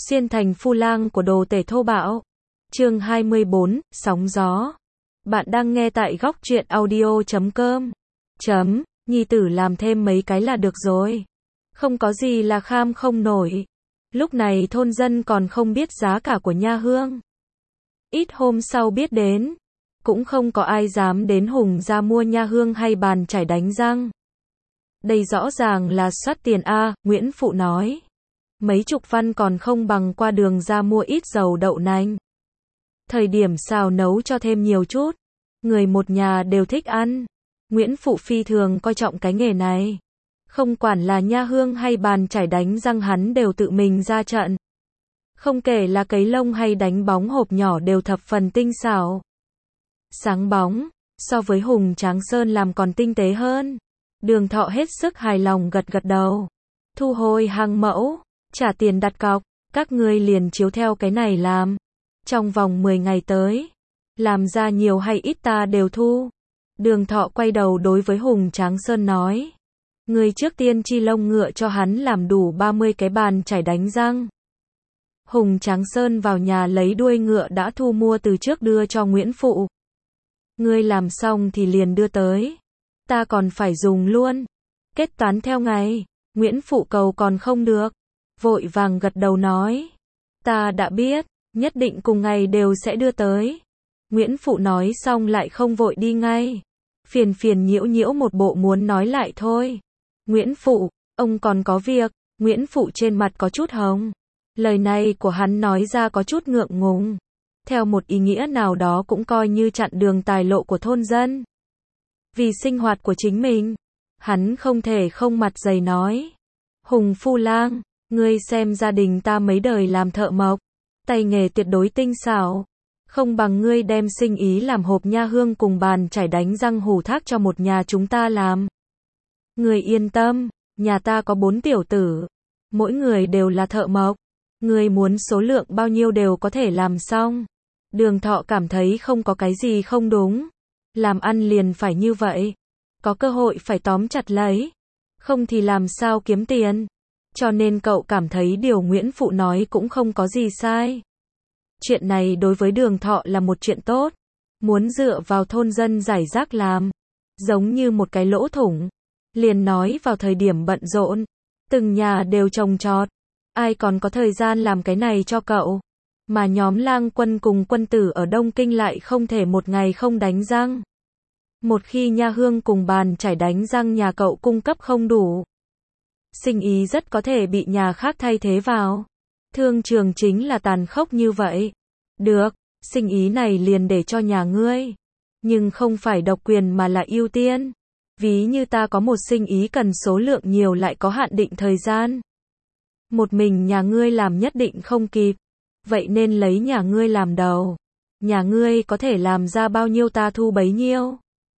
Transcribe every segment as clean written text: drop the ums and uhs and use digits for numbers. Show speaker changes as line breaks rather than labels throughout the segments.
Xuyên thành phu lang của đồ tể thô bạo. Chương 24, sóng gió. Bạn đang nghe tại góc truyện audio.com. Nhi tử làm thêm mấy cái là được rồi. Không có gì là kham không nổi. Lúc này thôn dân còn không biết giá cả của nha hương. Ít hôm sau biết đến. Cũng không có ai dám đến Hùng ra mua nha hương hay bàn chải đánh răng. Đây rõ ràng là soát tiền a, Nguyễn Phụ nói. Mấy chục văn còn không bằng qua đường ra mua ít dầu đậu nành. Thời điểm xào nấu cho thêm nhiều chút. Người một nhà đều thích ăn. Nguyễn Phụ phi thường coi trọng cái nghề này. Không quản là nha hương hay bàn chải đánh răng hắn đều tự mình ra trận. Không kể là cấy lông hay đánh bóng hộp nhỏ đều thập phần tinh xảo. Sáng bóng, so với Hùng Tráng Sơn làm còn tinh tế hơn. Đường Thọ hết sức hài lòng gật gật đầu. Thu hồi hàng mẫu, trả tiền đặt cọc, các ngươi liền chiếu theo cái này làm. Trong vòng 10 ngày tới, làm ra nhiều hay ít ta đều thu. Đường Thọ quay đầu đối với Hùng Tráng Sơn nói. Người trước tiên chi lông ngựa cho hắn làm đủ 30 cái bàn chải đánh răng. Hùng Tráng Sơn vào nhà lấy đuôi ngựa đã thu mua từ trước đưa cho Nguyễn Phụ. Ngươi làm xong thì liền đưa tới. Ta còn phải dùng luôn. Kết toán theo ngày. Nguyễn Phụ cầu còn không được. Vội vàng gật đầu nói. Ta đã biết, nhất định cùng ngày đều sẽ đưa tới. Nguyễn Phụ nói xong lại không vội đi ngay. Phiền phiền nhiễu nhiễu một bộ muốn nói lại thôi. Nguyễn Phụ, ông còn có việc. Nguyễn Phụ trên mặt có chút hồng. Lời này của hắn nói ra có chút ngượng ngùng. Theo một ý nghĩa nào đó cũng coi như chặn đường tài lộ của thôn dân. Vì sinh hoạt của chính mình, hắn không thể không mặt dày nói. Hùng phu lang, ngươi xem gia đình ta mấy đời làm thợ mộc, tay nghề tuyệt đối tinh xảo. Không bằng ngươi đem sinh ý làm hộp nha hương cùng bàn chải đánh răng hủ thác cho một nhà chúng ta làm. Ngươi yên tâm, nhà ta có 4 tiểu tử, mỗi người đều là thợ mộc. Ngươi muốn số lượng bao nhiêu đều có thể làm xong. Đường Thọ cảm thấy không có cái gì không đúng. Làm ăn liền phải như vậy. Có cơ hội phải tóm chặt lấy. Không thì làm sao kiếm tiền. Cho nên cậu cảm thấy điều Nguyễn Phụ nói cũng không có gì sai. Chuyện này đối với Đường Thọ là một chuyện tốt. Muốn dựa vào thôn dân rải rác làm. Giống như một cái lỗ thủng. Liền nói vào thời điểm bận rộn. Từng nhà đều trồng trọt. Ai còn có thời gian làm cái này cho cậu. Mà nhóm lang quân cùng quân tử ở Đông Kinh lại không thể một ngày không đánh răng. Một khi nha hương cùng bàn chải đánh răng nhà cậu cung cấp không đủ, sinh ý rất có thể bị nhà khác thay thế vào. Thương trường chính là tàn khốc như vậy. Được, sinh ý này liền để cho nhà ngươi. Nhưng không phải độc quyền mà là ưu tiên. Ví như ta có một sinh ý cần số lượng nhiều lại có hạn định thời gian. Một mình nhà ngươi làm nhất định không kịp. Vậy nên lấy nhà ngươi làm đầu. Nhà ngươi có thể làm ra bao nhiêu ta thu bấy nhiêu.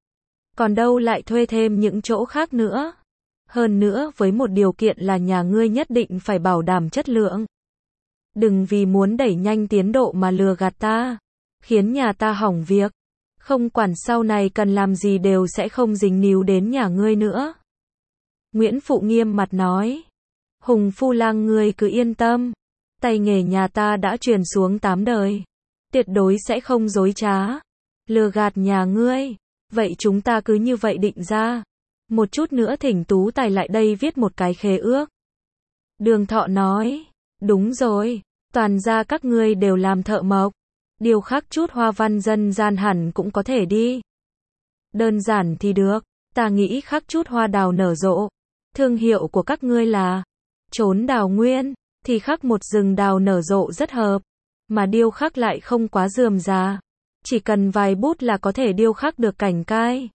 Còn đâu lại thuê thêm những chỗ khác nữa. Hơn nữa với một điều kiện là nhà ngươi nhất định phải bảo đảm chất lượng. Đừng vì muốn đẩy nhanh tiến độ mà lừa gạt ta. Khiến nhà ta hỏng việc. Không quản sau này cần làm gì đều sẽ không dính níu đến nhà ngươi nữa. Nguyễn Phụ nghiêm mặt nói. Hùng phu lang ngươi cứ yên tâm. Tay nghề nhà ta đã truyền xuống 8 đời. Tuyệt đối sẽ không dối trá. Lừa gạt nhà ngươi. Vậy chúng ta cứ như vậy định ra. Một chút nữa thỉnh Tú Tài lại đây viết một cái khế ước. Đường Thọ nói. Đúng rồi. Toàn ra các ngươi đều làm thợ mộc. Điều khắc chút hoa văn dân gian hẳn cũng có thể đi. Đơn giản thì được. Ta nghĩ khắc chút hoa đào nở rộ. Thương hiệu của các ngươi là Trốn Đào Nguyên. Thì khắc một rừng đào nở rộ rất hợp. Mà điêu khắc lại không quá rườm rà. Chỉ cần vài bút là có thể điêu khắc được cảnh cai.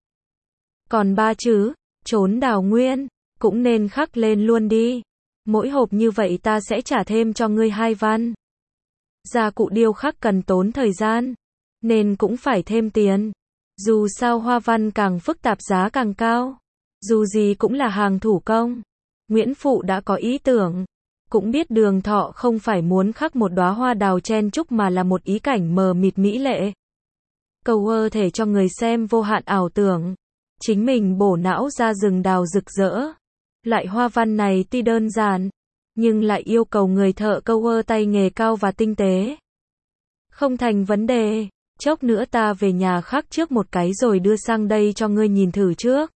Còn 3 chữ, Trốn Đào Nguyên, cũng nên khắc lên luôn đi. Mỗi hộp như vậy ta sẽ trả thêm cho ngươi 2 văn. Gia cụ điêu khắc cần tốn thời gian, nên cũng phải thêm tiền. Dù sao hoa văn càng phức tạp giá càng cao. Dù gì cũng là hàng thủ công. Nguyễn Phụ đã có ý tưởng. Cũng biết Đường Thọ không phải muốn khắc một đóa hoa đào chen chúc mà là một ý cảnh mờ mịt mỹ lệ. Cầu thể cho người xem vô hạn ảo tưởng. Chính mình bổ não ra rừng đào rực rỡ. Loại hoa văn này tuy đơn giản, nhưng lại yêu cầu người thợ câu tay nghề cao và tinh tế. Không thành vấn đề, chốc nữa ta về nhà khắc trước một cái rồi đưa sang đây cho ngươi nhìn thử trước.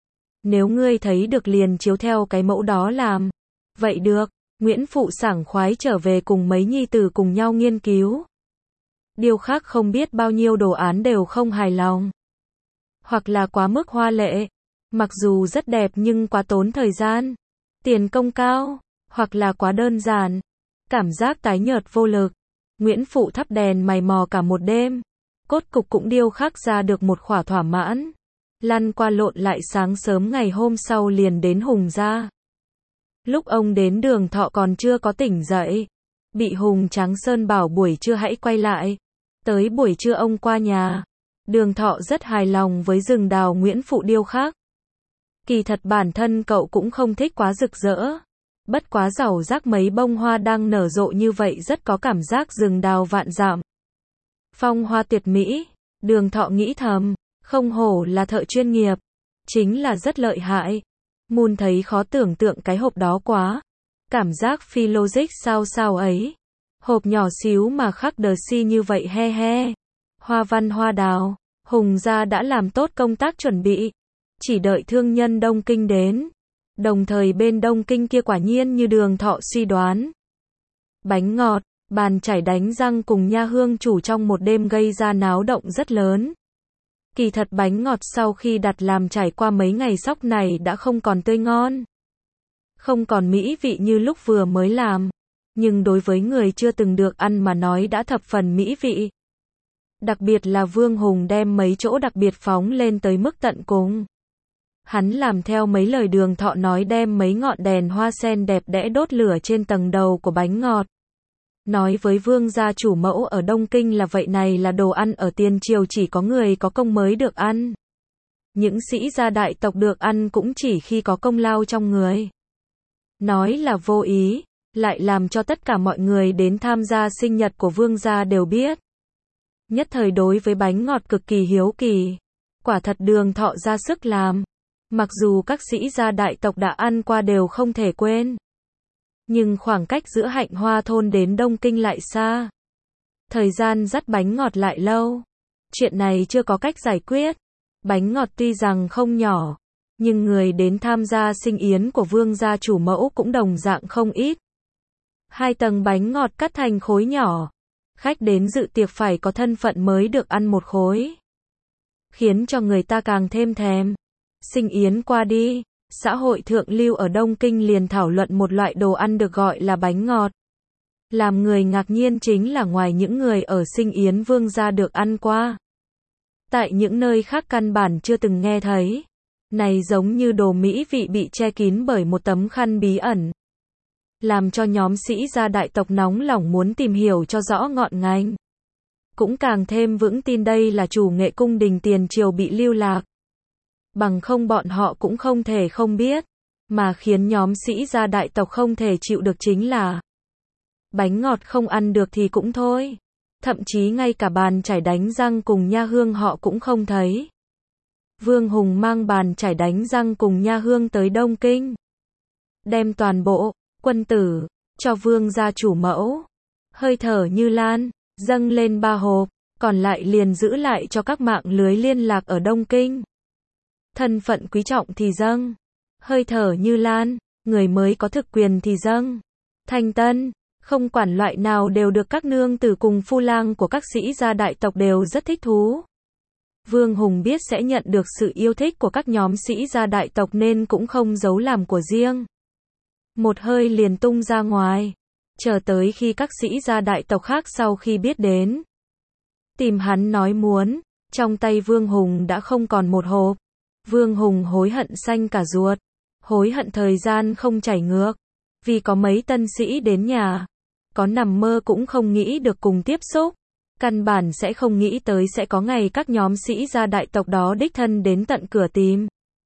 Nếu ngươi thấy được liền chiếu theo cái mẫu đó làm. Vậy được, Nguyễn Phụ sảng khoái trở về cùng mấy nhi tử cùng nhau nghiên cứu. Điêu khắc không biết bao nhiêu đồ án đều không hài lòng. Hoặc là quá mức hoa lệ, mặc dù rất đẹp nhưng quá tốn thời gian, tiền công cao, hoặc là quá đơn giản, cảm giác tái nhợt vô lực. Nguyễn Phụ thắp đèn mày mò cả một đêm, cốt cục cũng điêu khắc ra được một khỏa thỏa mãn. Lăn qua lộn lại sáng sớm ngày hôm sau liền đến Hùng gia. Lúc ông đến Đường Thọ còn chưa có tỉnh dậy, bị Hùng Tráng Sơn bảo buổi trưa hãy quay lại. Tới buổi trưa ông qua nhà, Đường Thọ rất hài lòng với rừng đào Nguyễn Phụ điêu khắc. Kỳ thật bản thân cậu cũng không thích quá rực rỡ, bất quá rảo rác mấy bông hoa đang nở rộ như vậy rất có cảm giác rừng đào vạn dặm. Phong hoa tuyệt mỹ, Đường Thọ nghĩ thầm, không hổ là thợ chuyên nghiệp, chính là rất lợi hại. Mun thấy khó tưởng tượng cái hộp đó quá, cảm giác phi logic sao sao ấy. Hộp nhỏ xíu mà khắc đờ si như vậy he he. Hoa văn hoa đào, Hùng gia đã làm tốt công tác chuẩn bị, chỉ đợi thương nhân Đông Kinh đến. Đồng thời bên Đông Kinh kia quả nhiên như Đường Thọ suy đoán. Bánh ngọt, bàn chải đánh răng cùng nha hương chủ trong một đêm gây ra náo động rất lớn. Kỳ thật bánh ngọt sau khi đặt làm trải qua mấy ngày sóc này đã không còn tươi ngon, không còn mỹ vị như lúc vừa mới làm, nhưng đối với người chưa từng được ăn mà nói đã thập phần mỹ vị. Đặc biệt là Vương Hùng đem mấy chỗ đặc biệt phóng lên tới mức tận cùng. Hắn làm theo mấy lời Đường Thọ nói, đem mấy ngọn đèn hoa sen đẹp đẽ đốt lửa trên tầng đầu của bánh ngọt. Nói với Vương gia chủ mẫu ở Đông Kinh là vậy này là đồ ăn ở tiền triều chỉ có người có công mới được ăn. Những sĩ gia đại tộc được ăn cũng chỉ khi có công lao trong người. Nói là vô ý, lại làm cho tất cả mọi người đến tham gia sinh nhật của Vương gia đều biết. Nhất thời đối với bánh ngọt cực kỳ hiếu kỳ. Quả thật Đường Thọ ra sức làm. Mặc dù các sĩ gia đại tộc đã ăn qua đều không thể quên. Nhưng khoảng cách giữa Hạnh Hoa thôn đến Đông Kinh lại xa. Thời gian dắt bánh ngọt lại lâu. Chuyện này chưa có cách giải quyết. Bánh ngọt tuy rằng không nhỏ, nhưng người đến tham gia sinh yến của Vương gia chủ mẫu cũng đồng dạng không ít. 2 tầng bánh ngọt cắt thành khối nhỏ. Khách đến dự tiệc phải có thân phận mới được ăn một khối. Khiến cho người ta càng thêm thèm. Sinh yến qua đi, xã hội thượng lưu ở Đông Kinh liền thảo luận một loại đồ ăn được gọi là bánh ngọt. Làm người ngạc nhiên chính là ngoài những người ở sinh yến Vương gia được ăn qua, tại những nơi khác căn bản chưa từng nghe thấy. Này giống như đồ mỹ vị bị che kín bởi một tấm khăn bí ẩn. Làm cho nhóm sĩ gia đại tộc nóng lòng muốn tìm hiểu cho rõ ngọn ngành. Cũng càng thêm vững tin đây là chủ nghệ cung đình tiền triều bị lưu lạc. Bằng không bọn họ cũng không thể không biết. Mà khiến nhóm sĩ gia đại tộc không thể chịu được chính là bánh ngọt không ăn được thì cũng thôi. Thậm chí ngay cả bàn chải đánh răng cùng nha hương họ cũng không thấy. Vương Hùng mang bàn chải đánh răng cùng nha hương tới Đông Kinh. Đem toàn bộ, quân tử, cho Vương gia chủ mẫu. Hơi thở như lan, dâng lên 3 hộp, còn lại liền giữ lại cho các mạng lưới liên lạc ở Đông Kinh. Thân phận quý trọng thì dâng. Hơi thở như lan, người mới có thực quyền thì dâng. Thanh tân, không quản loại nào đều được các nương tử cùng phu lang của các sĩ gia đại tộc đều rất thích thú. Vương Hùng biết sẽ nhận được sự yêu thích của các nhóm sĩ gia đại tộc nên cũng không giấu làm của riêng. Một hơi liền tung ra ngoài. Chờ tới khi các sĩ gia đại tộc khác sau khi biết đến, tìm hắn nói muốn, trong tay Vương Hùng đã không còn một hộp. Vương Hùng hối hận xanh cả ruột. Hối hận thời gian không chảy ngược. Vì có mấy tân sĩ đến nhà. Có nằm mơ cũng không nghĩ được cùng tiếp xúc. Căn bản sẽ không nghĩ tới sẽ có ngày các nhóm sĩ gia đại tộc đó đích thân đến tận cửa tìm.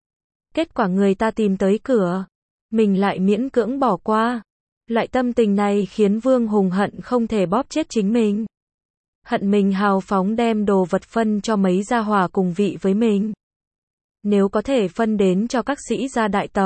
Kết quả người ta tìm tới cửa, mình lại miễn cưỡng bỏ qua. Loại tâm tình này khiến Vương Hùng hận không thể bóp chết chính mình. Hận mình hào phóng đem đồ vật phân cho mấy gia hỏa cùng vị với mình. Nếu có thể phân đến cho các sĩ gia đại tộc,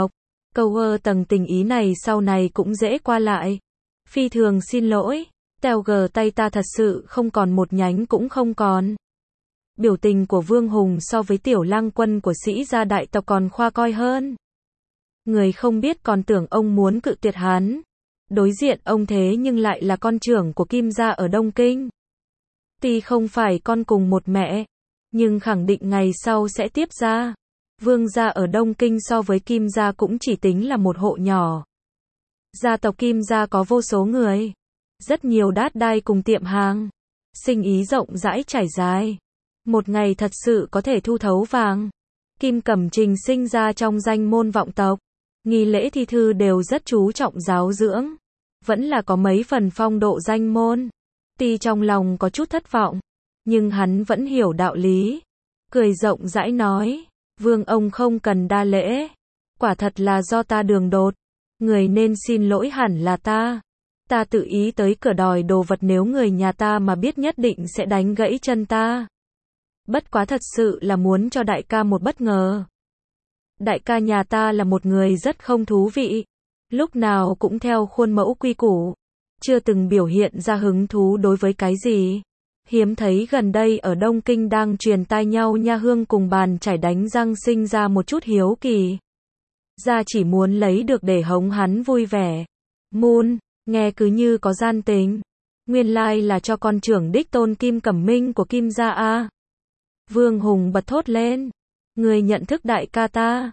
Câu tầng tình ý này sau này cũng dễ qua lại. Phi thường xin lỗi, tèo gờ tay ta thật sự không còn một nhánh cũng không còn. Biểu tình của Vương Hùng so với tiểu lang quân của sĩ gia đại tộc còn khoa coi hơn. Người không biết còn tưởng ông muốn cự tuyệt hắn. Đối diện ông thế nhưng lại là con trưởng của Kim gia ở Đông Kinh. Tuy không phải con cùng một mẹ, nhưng khẳng định ngày sau sẽ tiếp gia. Vương gia ở Đông Kinh so với Kim gia cũng chỉ tính là một hộ nhỏ. Gia tộc Kim gia có vô số người, rất nhiều đát đai cùng tiệm hàng, sinh ý rộng rãi trải dài. Một ngày thật sự có thể thu thấu vàng. Kim Cẩm Trình sinh ra trong danh môn vọng tộc, nghi lễ thi thư đều rất chú trọng giáo dưỡng, vẫn là có mấy phần phong độ danh môn. Tuy trong lòng có chút thất vọng, nhưng hắn vẫn hiểu đạo lý, cười rộng rãi nói, Vương ông không cần đa lễ, quả thật là do ta đường đột, người nên xin lỗi hẳn là ta. Ta tự ý tới cửa đòi đồ vật, nếu người nhà ta mà biết nhất định sẽ đánh gãy chân ta. Bất quá thật sự là muốn cho đại ca một bất ngờ. Đại ca nhà ta là một người rất không thú vị, lúc nào cũng theo khuôn mẫu quy củ, chưa từng biểu hiện ra hứng thú đối với cái gì. Hiếm thấy gần đây ở Đông Kinh đang truyền tai nhau nha hương cùng bàn chải đánh răng sinh ra một chút hiếu kỳ. Gia chỉ muốn lấy được để hống hắn vui vẻ. Moon, nghe cứ như có gian tình. Nguyên lai là cho con trưởng đích tôn Kim Cẩm Minh của Kim gia a. Vương Hùng bật thốt lên. Người nhận thức đại ca ta.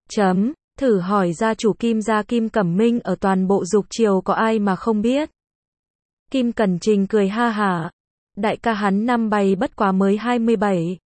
Thử hỏi gia chủ Kim gia Kim Cẩm Minh ở toàn bộ Dục Triều có ai mà không biết. Kim Cẩn Trình cười ha hả. Đại ca hắn năm bày bất quá mới 27,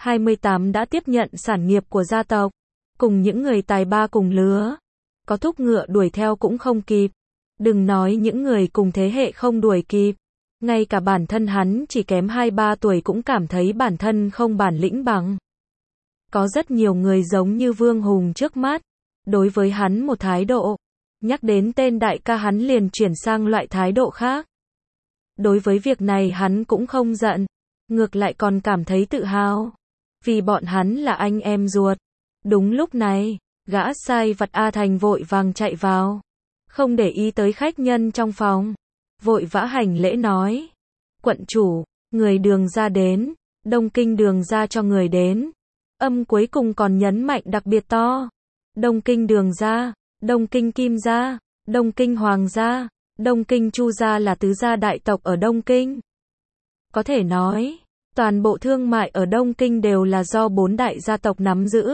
28 đã tiếp nhận sản nghiệp của gia tộc, cùng những người tài ba cùng lứa. Có thúc ngựa đuổi theo cũng không kịp. Đừng nói những người cùng thế hệ không đuổi kịp. Ngay cả bản thân hắn chỉ kém 2-3 tuổi cũng cảm thấy bản thân không bản lĩnh bằng. Có rất nhiều người giống như Vương Hùng trước mắt. Đối với hắn một thái độ. Nhắc đến tên đại ca hắn liền chuyển sang loại thái độ khác. Đối với việc này hắn cũng không giận. Ngược lại còn cảm thấy tự hào. Vì bọn hắn là anh em ruột. Đúng lúc này, gã sai vặt A Thành vội vàng chạy vào. Không để ý tới khách nhân trong phòng. Vội vã hành lễ nói. Quận chủ, người Đường gia đến. Đông Kinh Đường gia cho người đến. Âm cuối cùng còn nhấn mạnh đặc biệt to. Đông Kinh Đường gia, Đông Kinh Kim gia, Đông Kinh Hoàng gia, Đông Kinh Chu gia là tứ gia đại tộc ở Đông Kinh. Có thể nói, toàn bộ thương mại ở Đông Kinh đều là do 4 đại gia tộc nắm giữ.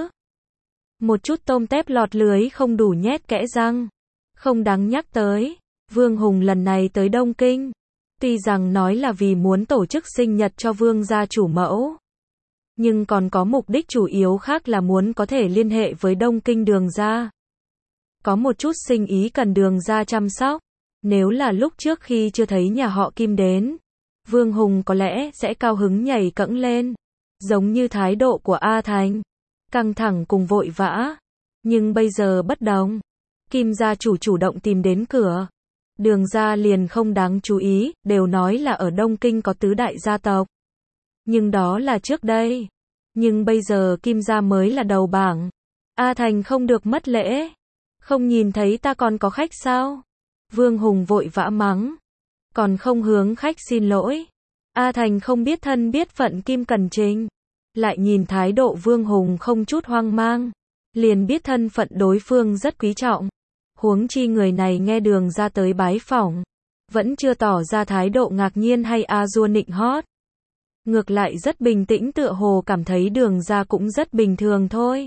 Một chút tôm tép lọt lưới không đủ nhét kẽ răng. Không đáng nhắc tới, Vương Hùng lần này tới Đông Kinh. Tuy rằng nói là vì muốn tổ chức sinh nhật cho Vương gia chủ mẫu. Nhưng còn có mục đích chủ yếu khác là muốn có thể liên hệ với Đông Kinh Đường gia. Có một chút sinh ý cần Đường gia chăm sóc. Nếu là lúc trước khi chưa thấy nhà họ Kim đến, Vương Hùng có lẽ sẽ cao hứng nhảy cẫng lên. Giống như thái độ của A Thành. Căng thẳng cùng vội vã. Nhưng bây giờ bất đồng. Kim gia chủ chủ động tìm đến cửa. Đường gia liền không đáng chú ý, đều nói là ở Đông Kinh có tứ đại gia tộc. Nhưng đó là trước đây. Nhưng bây giờ Kim gia mới là đầu bảng. A Thành không được mất lễ. Không nhìn thấy ta còn có khách sao? Vương Hùng vội vã mắng. Còn không hướng khách xin lỗi. A Thành không biết thân biết phận Kim Cẩn Trình. Lại nhìn thái độ Vương Hùng không chút hoang mang. Liền biết thân phận đối phương rất quý trọng. Huống chi người này nghe Đường gia tới bái phỏng. Vẫn chưa tỏ ra thái độ ngạc nhiên hay a dua nịnh hót. Ngược lại rất bình tĩnh, tựa hồ cảm thấy Đường gia cũng rất bình thường thôi.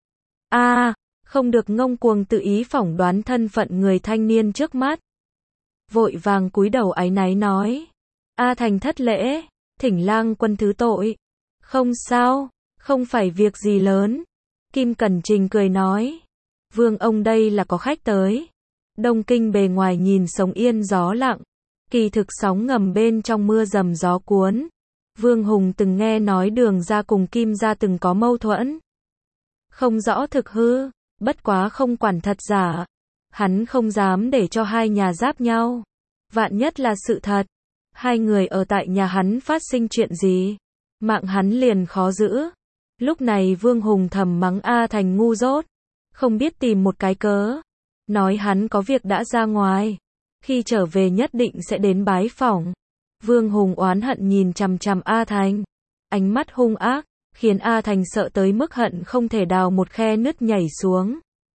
Không được ngông cuồng tự ý phỏng đoán thân phận người thanh niên trước mắt. Vội vàng cúi đầu áy náy nói. A Thành thất lễ, thỉnh lang quân thứ tội. Không sao, không phải việc gì lớn. Kim Cẩn Trình cười nói. Vương ông đây là có khách tới. Đông Kinh bề ngoài nhìn sống yên gió lặng. Kỳ thực sóng ngầm bên trong mưa rầm gió cuốn. Vương Hùng từng nghe nói Đường gia cùng Kim gia từng có mâu thuẫn. Không rõ thực hư, bất quá không quản thật giả. Hắn không dám để cho hai nhà giáp nhau. Vạn nhất là sự thật. Hai người ở tại nhà hắn phát sinh chuyện gì? Mạng hắn liền khó giữ. Lúc này Vương Hùng thầm mắng A Thành ngu dốt. không biết tìm một cái cớ, nói hắn có việc đã ra ngoài, khi trở về nhất định sẽ đến bái phỏng. Vương Hùng oán hận nhìn chằm chằm A Thành, ánh mắt hung ác, khiến A Thành sợ tới mức hận không thể đào một khe nứt nhảy xuống.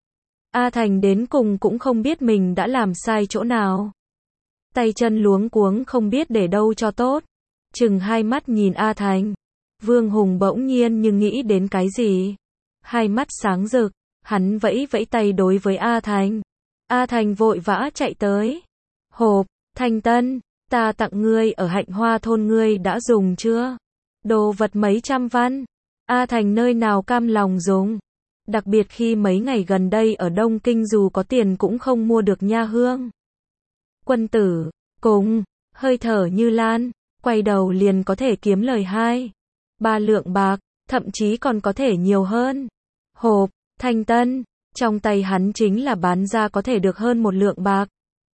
A Thành đến cùng cũng không biết mình đã làm sai chỗ nào. Tay chân luống cuống không biết để đâu cho tốt. Chừng hai mắt nhìn A Thành. Vương Hùng bỗng nhiên như nghĩ đến cái gì. Hai mắt sáng rực, hắn vẫy vẫy tay đối với A Thành. A Thành vội vã chạy tới. Hộp, Thành Tân, ta tặng ngươi ở Hạnh Hoa thôn ngươi đã dùng chưa? Đồ vật mấy trăm văn. A Thành nơi nào cam lòng dùng. Đặc biệt khi mấy ngày gần đây ở Đông Kinh dù có tiền cũng không mua được nha hương. Quân tử, cùng, hơi thở như lan, quay đầu liền có thể kiếm lời 2-3 lượng bạc, thậm chí còn có thể nhiều hơn. Hộp, Thành Tân, trong tay hắn chính là bán ra có thể được hơn 1 lượng bạc.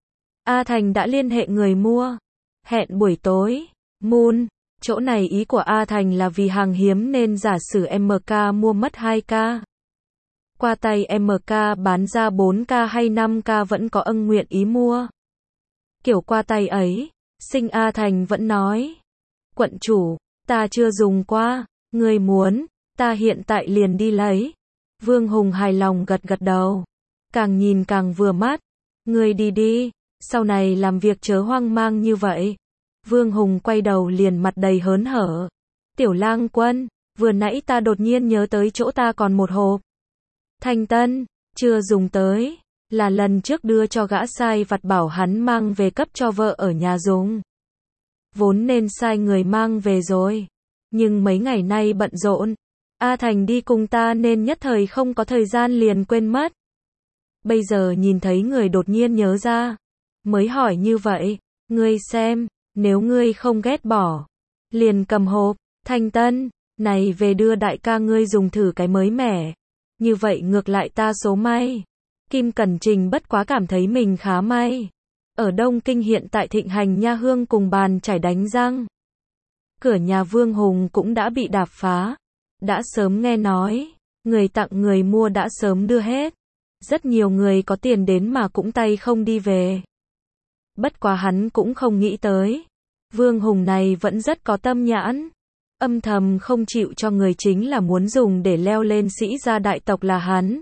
A Thành đã liên hệ người mua. Hẹn buổi tối. Moon, chỗ này ý của A Thành là vì hàng hiếm nên giả sử MK mua mất 2k. Qua tay MK bán ra 4k hay 5k vẫn có ân nguyện ý mua. Kiểu qua tay ấy, Sinh A Thành vẫn nói. Quận chủ, ta chưa dùng qua, người muốn, ta hiện tại liền đi lấy. Vương Hùng hài lòng gật gật đầu. Càng nhìn càng vừa mắt. Người đi đi, sau này làm việc chớ hoang mang như vậy. Vương Hùng quay đầu liền mặt đầy hớn hở. Tiểu Lang Quân, vừa nãy ta đột nhiên nhớ tới chỗ ta còn một hộp. Thành Tân, chưa dùng tới, là lần trước đưa cho gã sai vặt bảo hắn mang về cấp cho vợ ở nhà dùng. Vốn nên sai người mang về rồi, nhưng mấy ngày nay bận rộn, A Thành đi cùng ta nên nhất thời không có thời gian liền quên mất. Bây giờ nhìn thấy người đột nhiên nhớ ra, mới hỏi như vậy, ngươi xem, nếu ngươi không ghét bỏ, liền cầm hộp, Thành Tân, này về đưa đại ca ngươi dùng thử cái mới mẻ. Như vậy ngược lại ta số may. Kim Cẩn Trình bất quá cảm thấy mình khá may. Ở Đông Kinh hiện tại thịnh hành nha hương cùng bàn chải đánh răng. Cửa nhà Vương Hùng cũng đã bị đạp phá. Đã sớm nghe nói, người tặng người mua đã sớm đưa hết. Rất nhiều người có tiền đến mà cũng tay không đi về. Bất quá hắn cũng không nghĩ tới. Vương Hùng này vẫn rất có tâm nhãn. Âm thầm không chịu cho người chính là muốn dùng để leo lên sĩ gia đại tộc là hắn.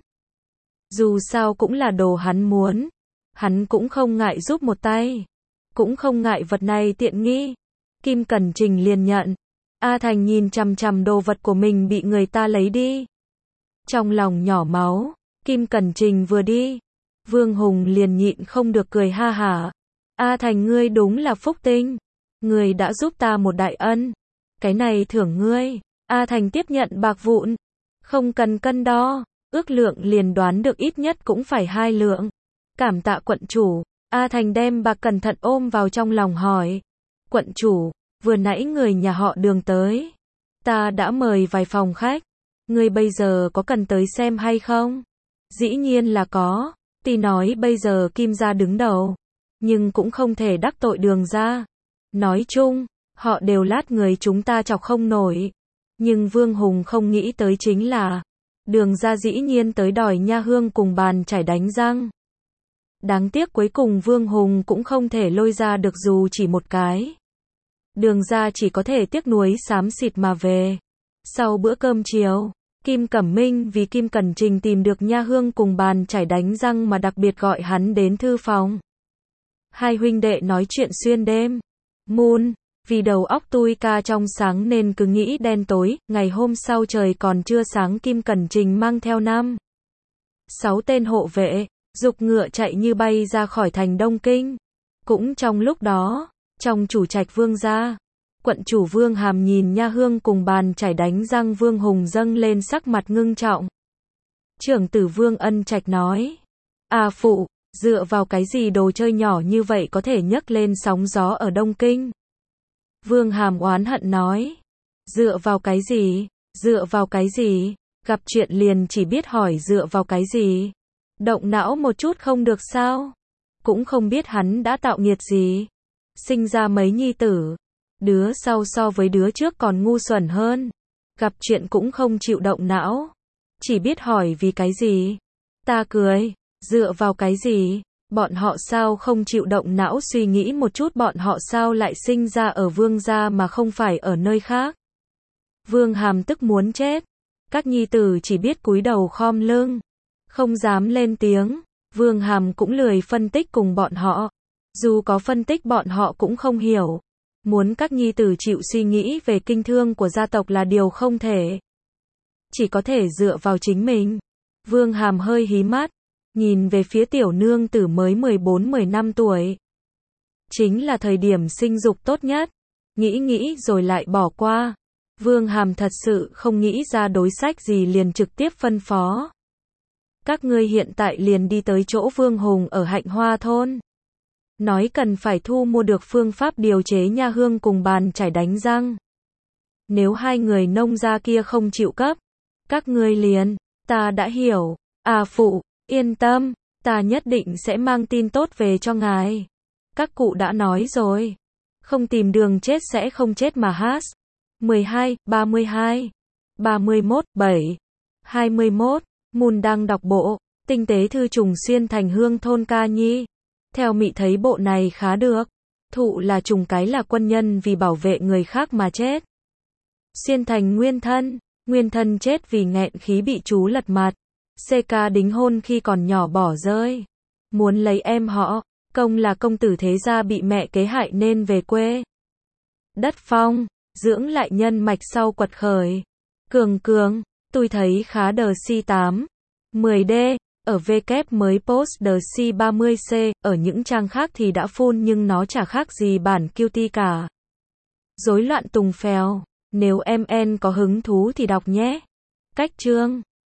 Dù sao cũng là đồ hắn muốn. Hắn cũng không ngại giúp một tay. Cũng không ngại vật này tiện nghi. Kim Cẩn Trình liền nhận. A Thành nhìn chằm chằm đồ vật của mình bị người ta lấy đi. Trong lòng nhỏ máu. Kim Cẩn Trình vừa đi. Vương Hùng liền nhịn không được cười ha hả. A Thành ngươi đúng là phúc tinh. Ngươi đã giúp ta một đại ân. Cái này thưởng ngươi. A Thành tiếp nhận bạc vụn. Không cần cân đo. Ước lượng liền đoán được ít nhất cũng phải 2 lượng. Cảm tạ quận chủ. A Thành đem bạc cẩn thận ôm vào trong lòng hỏi. Quận chủ, vừa nãy người nhà họ Đường tới. Ta đã mời vài phòng khách. Ngươi bây giờ có cần tới xem hay không? Dĩ nhiên là có. Tuy nói bây giờ Kim gia đứng đầu. Nhưng cũng không thể đắc tội Đường gia. Nói chung, họ đều lát người chúng ta chọc không nổi. Nhưng Vương Hùng không nghĩ tới chính là Đường gia dĩ nhiên tới đòi nha hương cùng bàn chải đánh răng. Đáng tiếc cuối cùng Vương Hùng cũng không thể lôi ra được dù chỉ một cái. Đường gia chỉ có thể tiếc nuối xám xịt mà về. Sau bữa cơm chiều, Kim Cẩm Minh vì Kim Cẩn Trình tìm được nha hương cùng bàn chải đánh răng mà đặc biệt gọi hắn đến thư phòng. Hai huynh đệ nói chuyện xuyên đêm. Moon, vì đầu óc tui ca trong sáng nên cứ nghĩ đen tối, ngày hôm sau trời còn chưa sáng Kim Cẩn Trình mang theo 5-6 tên hộ vệ, giục ngựa chạy như bay ra khỏi thành Đông Kinh. Cũng trong lúc đó, trong chủ trạch Vương gia, quận chủ Vương Hàm nhìn nha hương cùng bàn chải đánh răng Vương Hùng dâng lên sắc mặt ngưng trọng. Trưởng tử Vương Ân Trạch nói, à phụ, dựa vào cái gì đồ chơi nhỏ như vậy có thể nhấc lên sóng gió ở Đông Kinh? Vương Hàm oán hận nói, dựa vào cái gì, dựa vào cái gì, gặp chuyện liền chỉ biết hỏi dựa vào cái gì, động não một chút không được sao, cũng không biết hắn đã tạo nghiệt gì, sinh ra mấy nhi tử, đứa sau so với đứa trước còn ngu xuẩn hơn, gặp chuyện cũng không chịu động não, chỉ biết hỏi vì cái gì, Ta cười, dựa vào cái gì? Bọn họ sao không chịu động não suy nghĩ một chút, bọn họ sao lại sinh ra ở Vương gia mà không phải ở nơi khác? Vương Hàm tức muốn chết. Các nhi tử chỉ biết cúi đầu khom lưng, không dám lên tiếng. Vương Hàm cũng lười phân tích cùng bọn họ. Dù có phân tích bọn họ cũng không hiểu. Muốn các nhi tử chịu suy nghĩ về kinh thương của gia tộc là điều không thể. Chỉ có thể dựa vào chính mình. Vương Hàm hơi hí mắt, nhìn về phía tiểu nương tử mới 14-15 tuổi. Chính là thời điểm sinh dục tốt nhất. Nghĩ rồi lại bỏ qua. Vương Hàm thật sự không nghĩ ra đối sách gì liền trực tiếp phân phó. Các ngươi hiện tại liền đi tới chỗ Vương Hùng ở Hạnh Hoa thôn. Nói cần phải thu mua được phương pháp điều chế nha hương cùng bàn chải đánh răng. Nếu hai người nông gia kia không chịu cấp, các ngươi liền, ta đã hiểu. À phụ, yên tâm, ta nhất định sẽ mang tin tốt về cho ngài. Các cụ đã nói rồi, không tìm đường chết sẽ không chết mà hát. 12, 32, 31, 7, 21, Mùn đang đọc bộ, tinh tế thư trùng xuyên thành hương thôn ca nhi. Theo mị thấy bộ này khá được. Thụ là trùng cái là quân nhân vì bảo vệ người khác mà chết. Xuyên thành nguyên thân chết vì nghẹn khí bị chú lật mặt. CK đính hôn khi còn nhỏ bỏ rơi. Muốn lấy em họ, công là công tử thế gia bị mẹ kế hại nên về quê. Đất phong, dưỡng lại nhân mạch sau quật khởi. Cường, tôi thấy khá đờ C8. 10D, ở W mới post đờ C30C, ở những trang khác thì đã full nhưng nó chả khác gì bản QT cả. Rối loạn tùng phèo, nếu MN có hứng thú thì đọc nhé. Cách chương